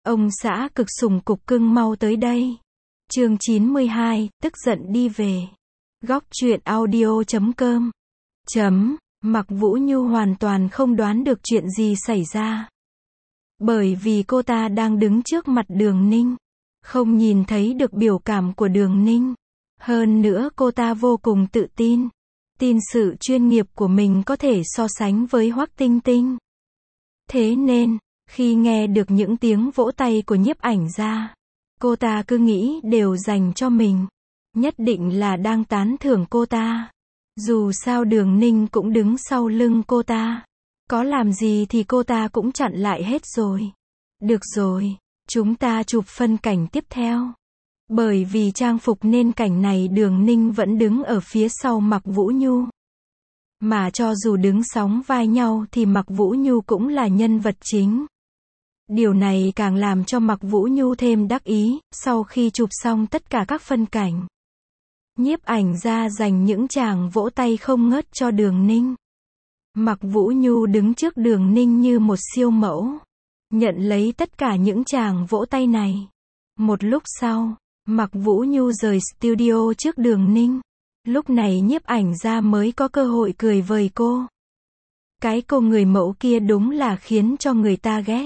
Ông xã cực sủng cục cưng mau tới đây. Chương 92, tức giận đi về. Góc truyện audio.com. Mạc Vũ Nhu hoàn toàn không đoán được chuyện gì xảy ra. Bởi vì cô ta đang đứng trước mặt Đường Ninh, không nhìn thấy được biểu cảm của Đường Ninh. Hơn nữa cô ta vô cùng tự tin, tin sự chuyên nghiệp của mình có thể so sánh với Hoắc Tinh Tinh. Thế nên, khi nghe được những tiếng vỗ tay của nhiếp ảnh gia, cô ta cứ nghĩ đều dành cho mình. Nhất định là đang tán thưởng cô ta. Dù sao Đường Ninh cũng đứng sau lưng cô ta. Có làm gì thì cô ta cũng chặn lại hết rồi. Được rồi, chúng ta chụp phân cảnh tiếp theo. Bởi vì trang phục nên cảnh này Đường Ninh vẫn đứng ở phía sau Mạc Vũ Nhu. Mà cho dù đứng sóng vai nhau thì Mạc Vũ Nhu cũng là nhân vật chính. Điều này càng làm cho Mạc Vũ Nhu thêm đắc ý. Sau khi chụp xong tất cả các phân cảnh, nhiếp ảnh gia dành những tràng vỗ tay không ngớt cho Đường Ninh. Mạc Vũ Nhu đứng trước Đường Ninh như một siêu mẫu, nhận lấy tất cả những tràng vỗ tay này. Một lúc sau, Mạc Vũ Nhu rời studio trước Đường Ninh. Lúc này nhiếp ảnh gia mới có cơ hội cười vời cô. Cái cô người mẫu kia đúng là khiến cho người ta ghét.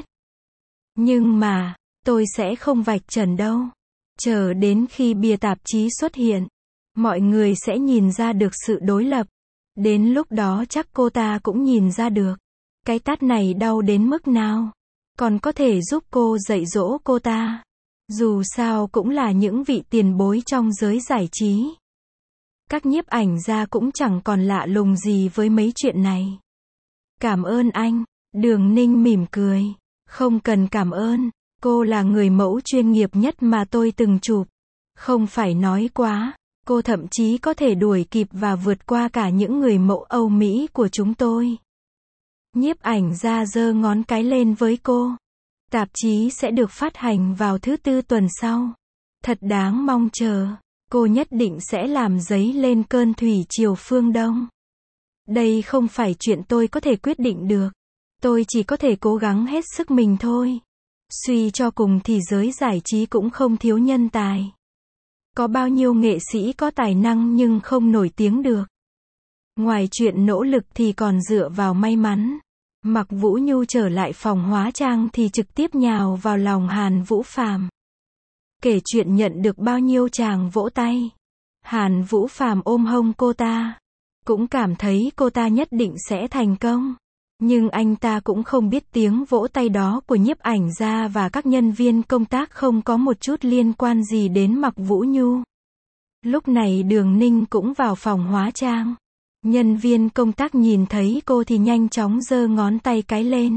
Nhưng mà, tôi sẽ không vạch trần đâu. Chờ đến khi bìa tạp chí xuất hiện, mọi người sẽ nhìn ra được sự đối lập. Đến lúc đó chắc cô ta cũng nhìn ra được cái tát này đau đến mức nào. Còn có thể giúp cô dạy dỗ cô ta. Dù sao cũng là những vị tiền bối trong giới giải trí. Các nhiếp ảnh gia cũng chẳng còn lạ lùng gì với mấy chuyện này. Cảm ơn anh. Đường Ninh mỉm cười. Không cần cảm ơn. Cô là người mẫu chuyên nghiệp nhất mà tôi từng chụp. Không phải nói quá. Cô thậm chí có thể đuổi kịp và vượt qua cả những người mẫu Âu Mỹ của chúng tôi. Nhiếp ảnh gia giơ ngón cái lên với cô. Tạp chí sẽ được phát hành vào thứ Tư tuần sau. Thật đáng mong chờ. Cô nhất định sẽ làm dấy lên cơn thủy triều phương Đông. Đây không phải chuyện tôi có thể quyết định được. Tôi chỉ có thể cố gắng hết sức mình thôi. Suy cho cùng thì giới giải trí cũng không thiếu nhân tài. Có bao nhiêu nghệ sĩ có tài năng nhưng không nổi tiếng được. Ngoài chuyện nỗ lực thì còn dựa vào may mắn. Mạc Vũ Nhu trở lại phòng hóa trang thì trực tiếp nhào vào lòng Hàn Vũ Phàm. Kể chuyện nhận được bao nhiêu tràng vỗ tay. Hàn Vũ Phàm ôm hông cô ta. Cũng cảm thấy cô ta nhất định sẽ thành công. Nhưng anh ta cũng không biết tiếng vỗ tay đó của nhiếp ảnh gia và các nhân viên công tác không có một chút liên quan gì đến Mạc Vũ Nhu. Lúc này Đường Ninh cũng vào phòng hóa trang. Nhân viên công tác nhìn thấy cô thì nhanh chóng giơ ngón tay cái lên.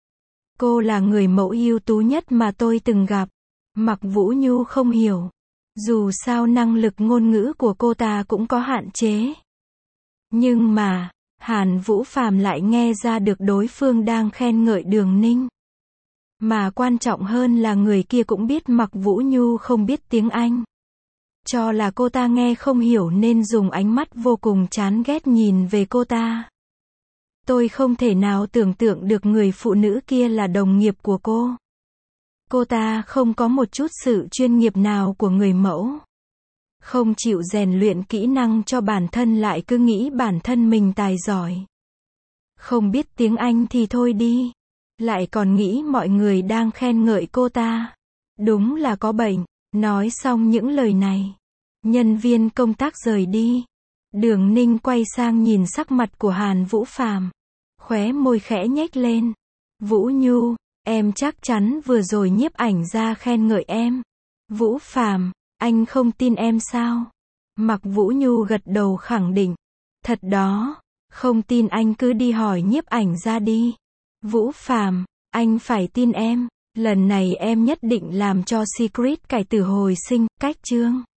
Cô là người mẫu ưu tú nhất mà tôi từng gặp. Mạc Vũ Nhu không hiểu. Dù sao năng lực ngôn ngữ của cô ta cũng có hạn chế. Nhưng mà, Hàn Vũ Phàm lại nghe ra được đối phương đang khen ngợi Đường Ninh. Mà quan trọng hơn là người kia cũng biết Mạc Vũ Nhu không biết tiếng Anh. Cho là cô ta nghe không hiểu nên dùng ánh mắt vô cùng chán ghét nhìn về cô ta. Tôi không thể nào tưởng tượng được người phụ nữ kia là đồng nghiệp của cô. Cô ta không có một chút sự chuyên nghiệp nào của người mẫu. Không chịu rèn luyện kỹ năng cho bản thân lại cứ nghĩ bản thân mình tài giỏi. Không biết tiếng Anh thì thôi đi. Lại còn nghĩ mọi người đang khen ngợi cô ta. Đúng là có bệnh. Nói xong những lời này, nhân viên công tác rời đi. Đường Ninh quay sang nhìn sắc mặt của Hàn Vũ Phàm. Khóe môi khẽ nhếch lên. Vũ Nhu, em chắc chắn vừa rồi nhiếp ảnh gia khen ngợi em. Vũ Phàm, anh không tin em sao? Mạc Vũ Nhu gật đầu khẳng định. Thật đó, không tin anh cứ đi hỏi nhiếp ảnh gia đi. Vũ Phàm, anh phải tin em. Lần này em nhất định làm cho Secret cải tử hồi sinh. Cách chương